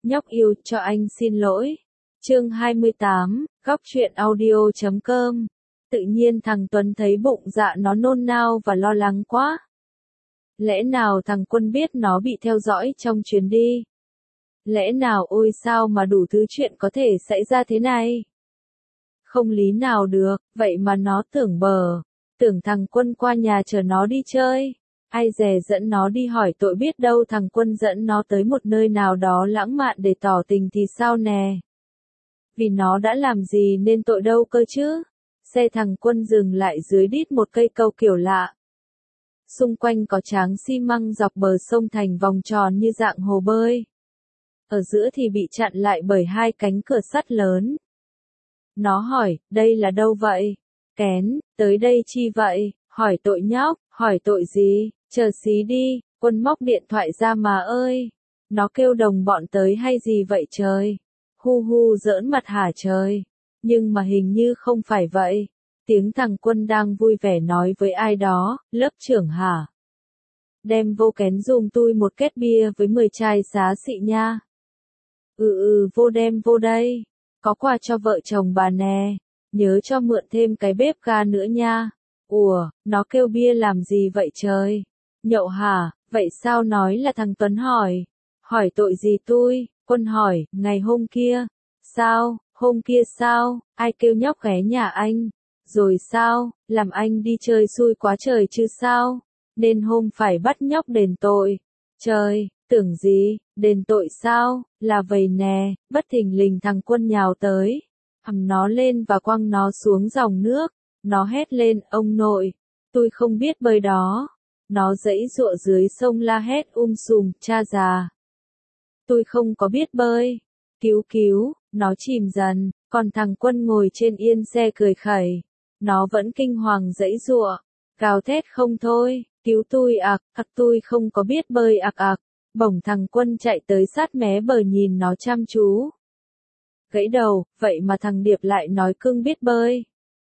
Nhóc yêu, cho anh xin lỗi. Chương 28, góc truyện audio.com. Tự nhiên thằng Tuấn thấy bụng dạ nó nôn nao và lo lắng quá. Lẽ nào thằng Quân biết nó bị theo dõi trong chuyến đi? Lẽ nào ôi sao mà đủ thứ chuyện có thể xảy ra thế này? Không lý nào được, vậy mà nó tưởng thằng Quân qua nhà chờ nó đi chơi. Ai dè dẫn nó đi hỏi tội, biết đâu thằng Quân dẫn nó tới một nơi nào đó lãng mạn để tỏ tình thì sao nè? Vì nó đã làm gì nên tội đâu cơ chứ? Xe thằng Quân dừng lại dưới đít một cây cầu kiểu lạ. Xung quanh có tráng xi măng dọc bờ sông thành vòng tròn như dạng hồ bơi. Ở giữa thì bị chặn lại bởi hai cánh cửa sắt lớn. Nó hỏi, đây là đâu vậy? Kén, tới đây chi vậy? Hỏi tội nhóc, hỏi tội gì? Chờ xí đi, Quân móc điện thoại ra mà ơi. Nó kêu đồng bọn tới hay gì vậy trời? Hu hu giỡn mặt hả trời? Nhưng mà hình như không phải vậy. Tiếng thằng Quân đang vui vẻ nói với ai đó, lớp trưởng hả? Đem vô kén giùm tui một két bia với 10 chai xá xị nha. Vô đem vô đây. Có quà cho vợ chồng bà nè. Nhớ cho mượn thêm cái bếp ga nữa nha. Ủa, nó kêu bia làm gì vậy trời? Nhậu hả? Vậy sao nói là thằng Tuấn hỏi? Hỏi tội gì tui? Quân hỏi, ngày hôm kia. Sao? Hôm kia sao? Ai kêu nhóc ghé nhà anh? Rồi sao? Làm anh đi chơi xui quá trời chứ sao? Nên hôm phải bắt nhóc đền tội. Trời, tưởng gì? Đền tội sao? Là vậy nè, bất thình lình thằng Quân nhào tới. Ẵm nó lên và quăng nó xuống dòng nước. Nó hét lên, ông nội, tôi không biết bơi đó. Nó giãy giụa dưới sông la hét sùm, cha già. Tôi không có biết bơi. Cứu cứu, nó chìm dần, còn thằng Quân ngồi trên yên xe cười khẩy. Nó vẫn kinh hoàng giãy giụa, gào thét không thôi, cứu tôi tôi không có biết bơi Bỗng thằng Quân chạy tới sát mé bờ nhìn nó chăm chú. Gãy đầu, vậy mà thằng Điệp lại nói cưng biết bơi.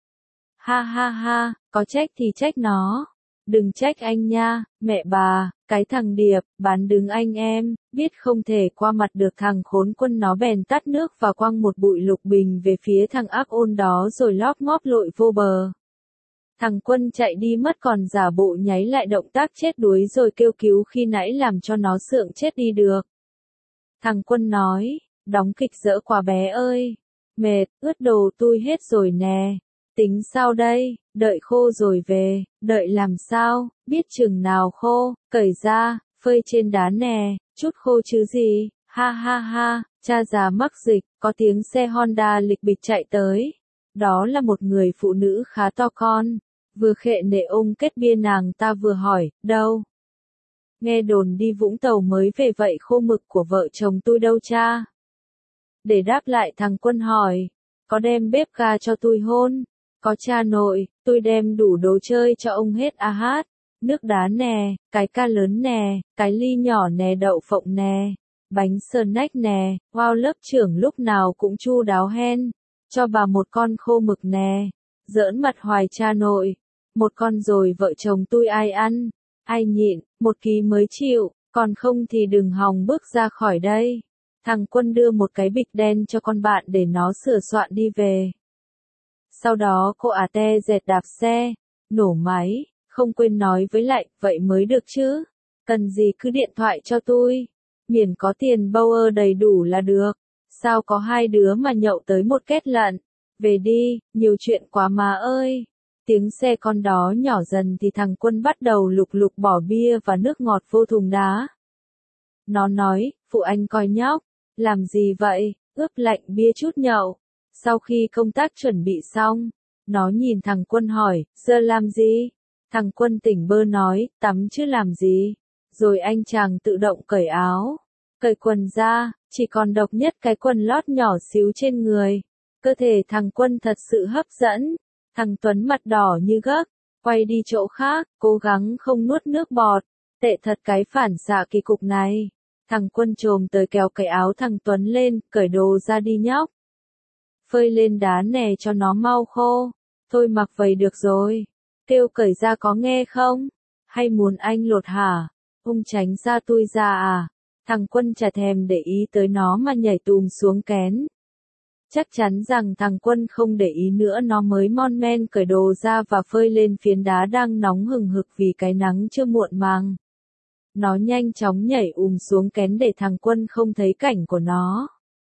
Ha ha ha, có trách thì trách nó. Đừng trách anh nha, mẹ bà, cái thằng Điệp, bán đứng anh em, biết không thể qua mặt được thằng khốn Quân, nó bèn tắt nước và quăng một bụi lục bình về phía thằng ác ôn đó rồi lóp ngóp lội vô bờ. Thằng Quân chạy đi mất còn giả bộ nháy lại động tác chết đuối rồi kêu cứu khi nãy làm cho nó sượng chết đi được. Thằng Quân nói, đóng kịch dở quá bé ơi. Mệt, ướt đồ tui hết rồi nè. Tính sao đây, đợi khô rồi về, đợi làm sao, biết chừng nào khô, cởi ra, phơi trên đá nè, chút khô chứ gì, ha ha ha, cha già mắc dịch, có tiếng xe Honda lịch bịch chạy tới. Đó là một người phụ nữ khá to con, vừa khệ nệ ôm kết bia, nàng ta vừa hỏi, đâu? Nghe đồn đi Vũng Tàu mới về, vậy khô mực của vợ chồng tôi đâu cha? Để đáp lại thằng Quân hỏi, có đem bếp ga cho tôi hôn? Có cha nội, tôi đem đủ đồ chơi cho ông hết hát. Nước đá nè, cái ca lớn nè, cái ly nhỏ nè, đậu phộng nè, bánh snack nè, wow, lớp trưởng lúc nào cũng chu đáo hen. Cho bà một con khô mực nè. Giỡn mặt hoài cha nội. Một con rồi vợ chồng tôi ai ăn, ai nhịn, 1 ký mới chịu, còn không thì đừng hòng bước ra khỏi đây. Thằng Quân đưa một cái bịch đen cho con bạn để nó sửa soạn đi về. Sau đó cô te dẹt đạp xe, nổ máy, không quên nói với lại, vậy mới được chứ. Cần gì cứ điện thoại cho tôi. Miễn có tiền Bauer đầy đủ là được. Sao có hai đứa mà nhậu tới một két lận. Về đi, nhiều chuyện quá mà ơi. Tiếng xe con đó nhỏ dần thì thằng Quân bắt đầu lục lục bỏ bia và nước ngọt vô thùng đá. Nó nói, phụ anh coi nhóc. Làm gì vậy, ướp lạnh bia chút nhậu. Sau khi công tác chuẩn bị xong, nó nhìn thằng Quân hỏi, giờ làm gì? Thằng Quân tỉnh bơ nói, tắm chứ làm gì? Rồi anh chàng tự động cởi áo, cởi quần ra, chỉ còn độc nhất cái quần lót nhỏ xíu trên người. Cơ thể thằng Quân thật sự hấp dẫn. Thằng Tuấn mặt đỏ như gấc, quay đi chỗ khác, cố gắng không nuốt nước bọt. Tệ thật cái phản xạ kỳ cục này. Thằng Quân chồm tới kéo cái áo thằng Tuấn lên, cởi đồ ra đi nhóc. Phơi lên đá nè cho nó mau khô. Thôi mặc vậy được rồi. Kêu cởi ra có nghe không? Hay muốn anh lột hả? Ông tránh ra tôi ra à? Thằng Quân chả thèm để ý tới nó mà nhảy tùm xuống kén. Chắc chắn rằng thằng Quân không để ý nữa, nó mới mon men cởi đồ ra và phơi lên phiến đá đang nóng hừng hực vì cái nắng chưa muộn màng. Nó nhanh chóng nhảy xuống kén để thằng Quân không thấy cảnh của nó.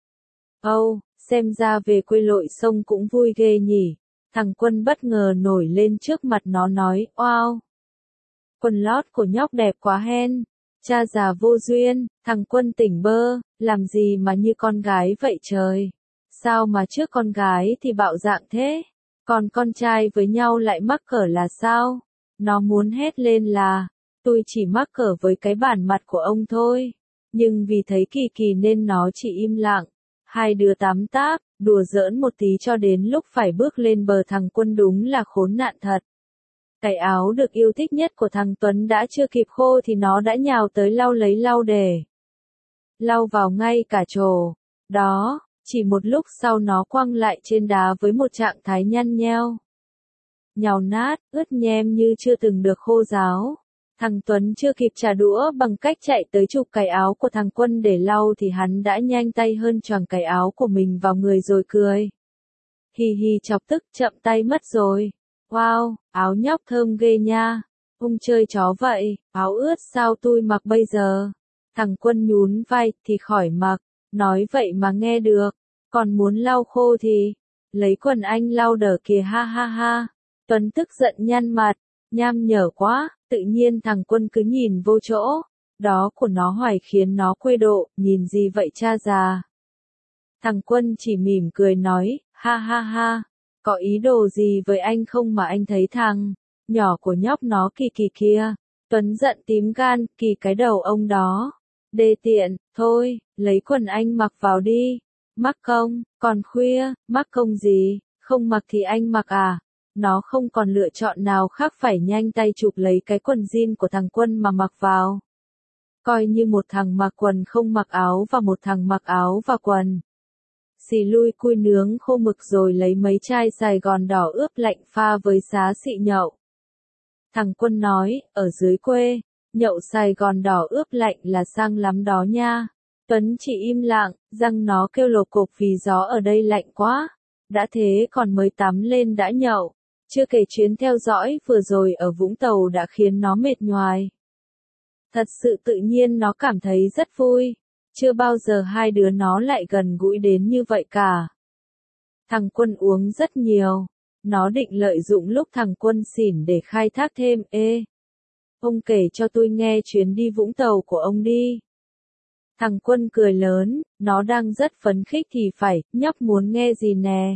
Âu, xem ra về quê lội sông cũng vui ghê nhỉ. Thằng Quân bất ngờ nổi lên trước mặt nó nói, wow, quần lót của nhóc đẹp quá hen. Cha già vô duyên, thằng Quân tỉnh bơ, làm gì mà như con gái vậy trời. Sao mà trước con gái thì bạo dạn thế, còn con trai với nhau lại mắc cỡ là sao? Nó muốn hét lên là, tôi chỉ mắc cỡ với cái bản mặt của ông thôi. Nhưng vì thấy kỳ kỳ nên nó chỉ im lặng. Hai đứa tám táp, đùa giỡn một tí cho đến lúc phải bước lên bờ. Thằng Quân đúng là khốn nạn thật. Cái áo được yêu thích nhất của thằng Tuấn đã chưa kịp khô thì nó đã nhào tới lau lấy lau để. Lau vào ngay cả trồ. Đó, chỉ một lúc sau nó quăng lại trên đá với một trạng thái nhăn nheo. Nhàu nát, ướt nhem như chưa từng được khô ráo. Thằng Tuấn chưa kịp trả đũa bằng cách chạy tới chụp cái áo của thằng Quân để lau thì hắn đã nhanh tay hơn choàng cái áo của mình vào người rồi cười. Hì hì chọc tức, chậm tay mất rồi. Wow, áo nhóc thơm ghê nha. Ông chơi chó vậy, áo ướt sao tôi mặc bây giờ? Thằng Quân nhún vai thì khỏi mặc, nói vậy mà nghe được. Còn muốn lau khô thì, lấy quần anh lau đỡ kìa ha ha ha. Tuấn tức giận nhăn mặt, nham nhở quá, tự nhiên thằng Quân cứ nhìn vô chỗ. Đó của nó hoài khiến nó quê độ, nhìn gì vậy cha già? Thằng Quân chỉ mỉm cười nói, ha ha ha, có ý đồ gì với anh không mà anh thấy thằng nhỏ của nhóc nó kỳ kỳ kia. Tuấn giận tím gan, kỳ cái đầu ông đó. Đê tiện, thôi, lấy quần anh mặc vào đi. Mắc công, còn khuya, mắc công gì, không mặc thì anh mặc à? Nó không còn lựa chọn nào khác phải nhanh tay chụp lấy cái quần jean của thằng Quân mà mặc vào. Coi như một thằng mặc quần không mặc áo và một thằng mặc áo và quần. Xì lui cui nướng khô mực rồi lấy mấy chai Sài Gòn đỏ ướp lạnh pha với xá xị nhậu. Thằng Quân nói, ở dưới quê, nhậu Sài Gòn đỏ ướp lạnh là sang lắm đó nha. Tuấn chỉ im lặng, răng nó kêu lộp cộp vì gió ở đây lạnh quá. Đã thế còn mới tắm lên đã nhậu. Chưa kể chuyến theo dõi vừa rồi ở Vũng Tàu đã khiến nó mệt nhoài. Thật sự tự nhiên nó cảm thấy rất vui. Chưa bao giờ hai đứa nó lại gần gũi đến như vậy cả. Thằng Quân uống rất nhiều. Nó định lợi dụng lúc thằng Quân xỉn để khai thác thêm. Ê, ông kể cho tôi nghe chuyến đi Vũng Tàu của ông đi. Thằng Quân cười lớn, nó đang rất phấn khích thì phải, nhóc muốn nghe gì nè?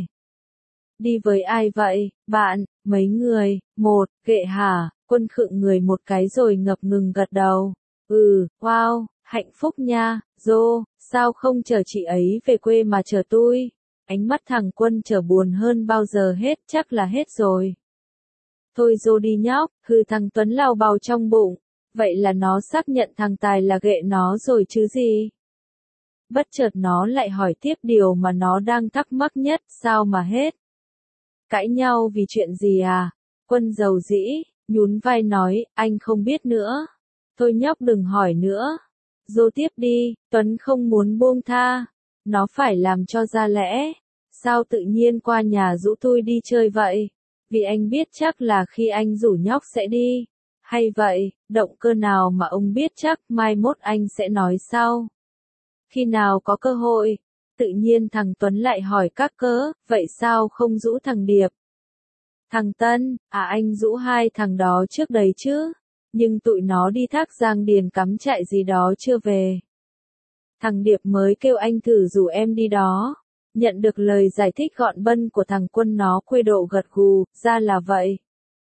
Đi với ai vậy, bạn, mấy người, một, kệ hả? Quân khựng người một cái rồi ngập ngừng gật đầu. Wow, hạnh phúc nha, Dô, sao không chờ chị ấy về quê mà chờ tôi? Ánh mắt thằng Quân trở buồn hơn bao giờ hết, chắc là hết rồi. Thôi Dô đi nhóc, thằng Tuấn lao bào trong bụng. Vậy là nó xác nhận thằng Tài là ghệ nó rồi chứ gì? Bất chợt nó lại hỏi tiếp điều mà nó đang thắc mắc nhất, sao mà hết? Cãi nhau vì chuyện gì à? Quân dầu dĩ, nhún vai nói, anh không biết nữa. Thôi nhóc đừng hỏi nữa. Dô tiếp đi, Tuấn không muốn buông tha. Nó phải làm cho ra lẽ. Sao tự nhiên qua nhà rủ tôi đi chơi vậy? Vì anh biết chắc là khi anh rủ nhóc sẽ đi. Hay vậy, động cơ nào mà ông biết chắc, mai mốt anh sẽ nói sau. Khi nào có cơ hội, tự nhiên thằng Tuấn lại hỏi các cớ, vậy sao không rủ thằng Điệp? Thằng Tân, anh rủ hai thằng đó trước đấy chứ, nhưng tụi nó đi Thác Giang Điền cắm trại gì đó chưa về. Thằng Điệp mới kêu anh thử rủ em đi đó. Nhận được lời giải thích gọn bân của thằng Quân nó quê độ gật gù, ra là vậy.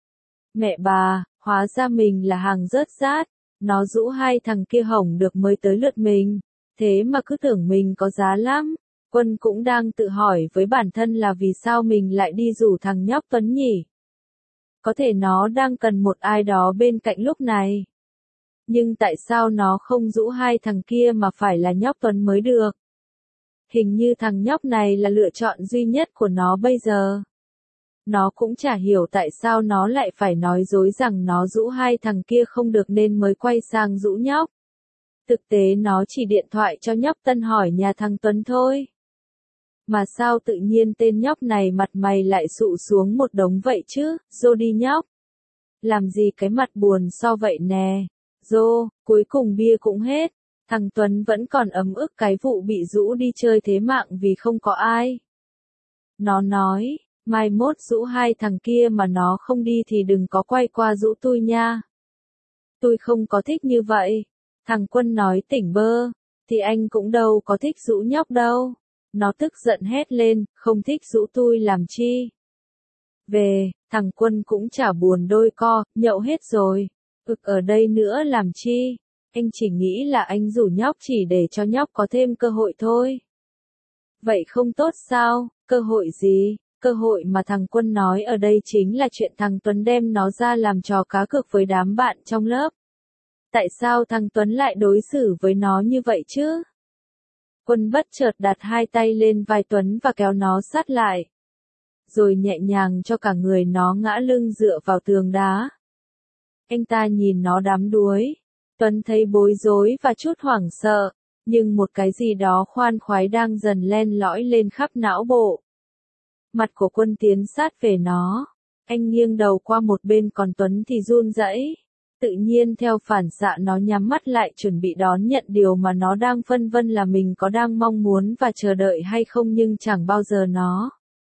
Mẹ bà, hóa ra mình là hàng rớt rát, nó rủ hai thằng kia hỏng được mới tới lượt mình, thế mà cứ tưởng mình có giá lắm. Quân cũng đang tự hỏi với bản thân là vì sao mình lại đi rủ thằng nhóc Tuấn nhỉ? Có thể nó đang cần một ai đó bên cạnh lúc này. Nhưng tại sao nó không rủ hai thằng kia mà phải là nhóc Tuấn mới được? Hình như thằng nhóc này là lựa chọn duy nhất của nó bây giờ. Nó cũng chả hiểu tại sao nó lại phải nói dối rằng nó rủ hai thằng kia không được nên mới quay sang rủ nhóc. Thực tế nó chỉ điện thoại cho nhóc Tân hỏi nhà thằng Tuấn thôi. Mà sao tự nhiên tên nhóc này mặt mày lại sụ xuống một đống vậy chứ, Dô đi nhóc. Làm gì cái mặt buồn so vậy nè. Dô, cuối cùng bia cũng hết. Thằng Tuấn vẫn còn ấm ức cái vụ bị rũ đi chơi thế mạng vì không có ai. Nó nói, mai mốt rũ hai thằng kia mà nó không đi thì đừng có quay qua rũ tôi nha. Tôi không có thích như vậy. Thằng Quân nói tỉnh bơ, thì anh cũng đâu có thích rũ nhóc đâu. Nó tức giận hét lên, không thích rũ tôi làm chi. Về, thằng Quân cũng chả buồn đôi co, nhậu hết rồi. Ở đây nữa làm chi. Anh chỉ nghĩ là anh rủ nhóc chỉ để cho nhóc có thêm cơ hội thôi. Vậy không tốt sao, cơ hội gì? Cơ hội mà thằng Quân nói ở đây chính là chuyện thằng Tuấn đem nó ra làm trò cá cược với đám bạn trong lớp. Tại sao thằng Tuấn lại đối xử với nó như vậy chứ? Quân bất chợt đặt hai tay lên vai Tuấn và kéo nó sát lại. Rồi nhẹ nhàng cho cả người nó ngã lưng dựa vào tường đá. Anh ta nhìn nó đắm đuối. Tuấn thấy bối rối và chút hoảng sợ, nhưng một cái gì đó khoan khoái đang dần len lỏi lên khắp não bộ. Mặt của Quân tiến sát về nó. Anh nghiêng đầu qua một bên còn Tuấn thì run rẩy. Tự nhiên theo phản xạ nó nhắm mắt lại chuẩn bị đón nhận điều mà nó đang phân vân là mình có đang mong muốn và chờ đợi hay không, nhưng chẳng bao giờ nó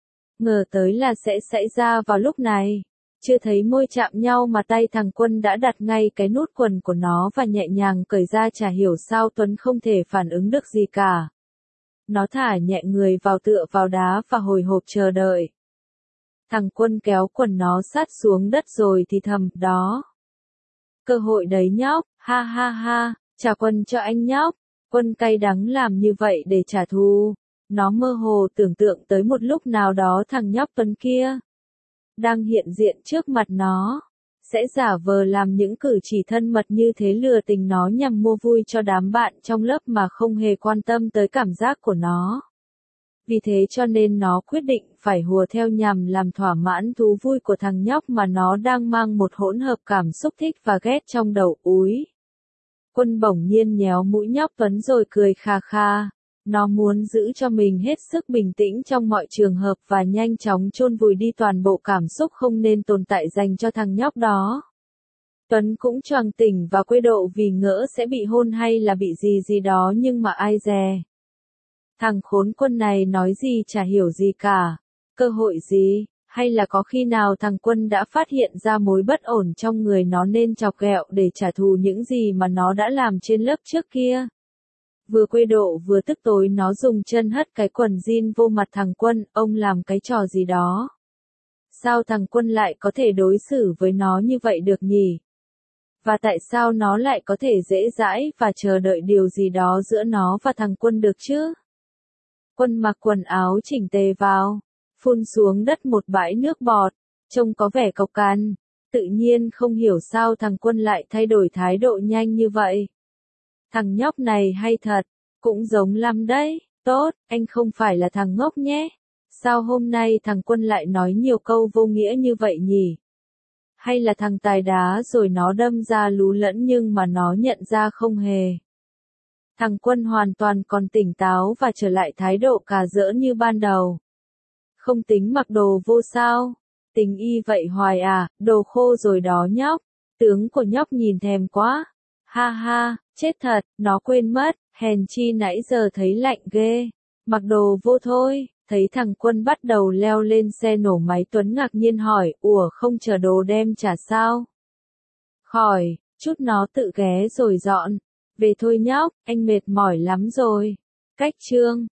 ngờ tới là sẽ xảy ra vào lúc này. Chưa thấy môi chạm nhau mà tay thằng Quân đã đặt ngay cái nút quần của nó và nhẹ nhàng cởi ra, chả hiểu sao Tuấn không thể phản ứng được gì cả. Nó thả nhẹ người vào tựa vào đá và hồi hộp chờ đợi. Thằng Quân kéo quần nó sát xuống đất rồi thì thầm, đó. Cơ hội đấy nhóc, ha ha ha, trả quần cho anh nhóc. Quân cay đắng làm như vậy để trả thù. Nó mơ hồ tưởng tượng tới một lúc nào đó thằng nhóc Tuấn kia đang hiện diện trước mặt nó, sẽ giả vờ làm những cử chỉ thân mật như thế lừa tình nó nhằm mua vui cho đám bạn trong lớp mà không hề quan tâm tới cảm giác của nó. Vì thế cho nên nó quyết định phải hùa theo nhằm làm thỏa mãn thú vui của thằng nhóc mà nó đang mang một hỗn hợp cảm xúc thích và ghét trong đầu. Úi. Quân bỗng nhiên nhéo mũi nhóc Tuấn rồi cười kha kha. Nó muốn giữ cho mình hết sức bình tĩnh trong mọi trường hợp và nhanh chóng chôn vùi đi toàn bộ cảm xúc không nên tồn tại dành cho thằng nhóc đó. Tuấn cũng choàng tỉnh và quê độ vì ngỡ sẽ bị hôn hay là bị gì gì đó, nhưng mà ai dè. Thằng khốn Quân này nói gì chả hiểu gì cả. Cơ hội gì? Hay là có khi nào thằng Quân đã phát hiện ra mối bất ổn trong người nó nên chọc ghẹo để trả thù những gì mà nó đã làm trên lớp trước kia? Vừa quê độ vừa tức tối nó dùng chân hất cái quần jean vô mặt thằng Quân, ông làm cái trò gì đó. Sao thằng Quân lại có thể đối xử với nó như vậy được nhỉ? Và tại sao nó lại có thể dễ dãi và chờ đợi điều gì đó giữa nó và thằng Quân được chứ? Quân mặc quần áo chỉnh tề vào, phun xuống đất một bãi nước bọt, trông có vẻ cộc cằn. Tự nhiên không hiểu sao thằng Quân lại thay đổi thái độ nhanh như vậy. Thằng nhóc này hay thật, cũng giống lắm đấy. Tốt, anh không phải là thằng ngốc nhé. Sao hôm nay thằng Quân lại nói nhiều câu vô nghĩa như vậy nhỉ? Hay là thằng tài đá rồi nó đâm ra lú lẫn nhưng mà nó nhận ra không hề. Thằng Quân hoàn toàn còn tỉnh táo và trở lại thái độ cà giỡn như ban đầu. Không tính mặc đồ vô sao? Tình y vậy hoài à, đồ khô rồi đó nhóc. Tướng của nhóc nhìn thèm quá. Ha ha, chết thật, nó quên mất, hèn chi nãy giờ thấy lạnh ghê. Mặc đồ vô thôi. Thấy thằng Quân bắt đầu leo lên xe nổ máy, Tuấn ngạc nhiên hỏi, ủa không chờ đồ đem trả sao? Khỏi, chút nó tự ghé rồi dọn. Về thôi nhóc, anh mệt mỏi lắm rồi. Cách chương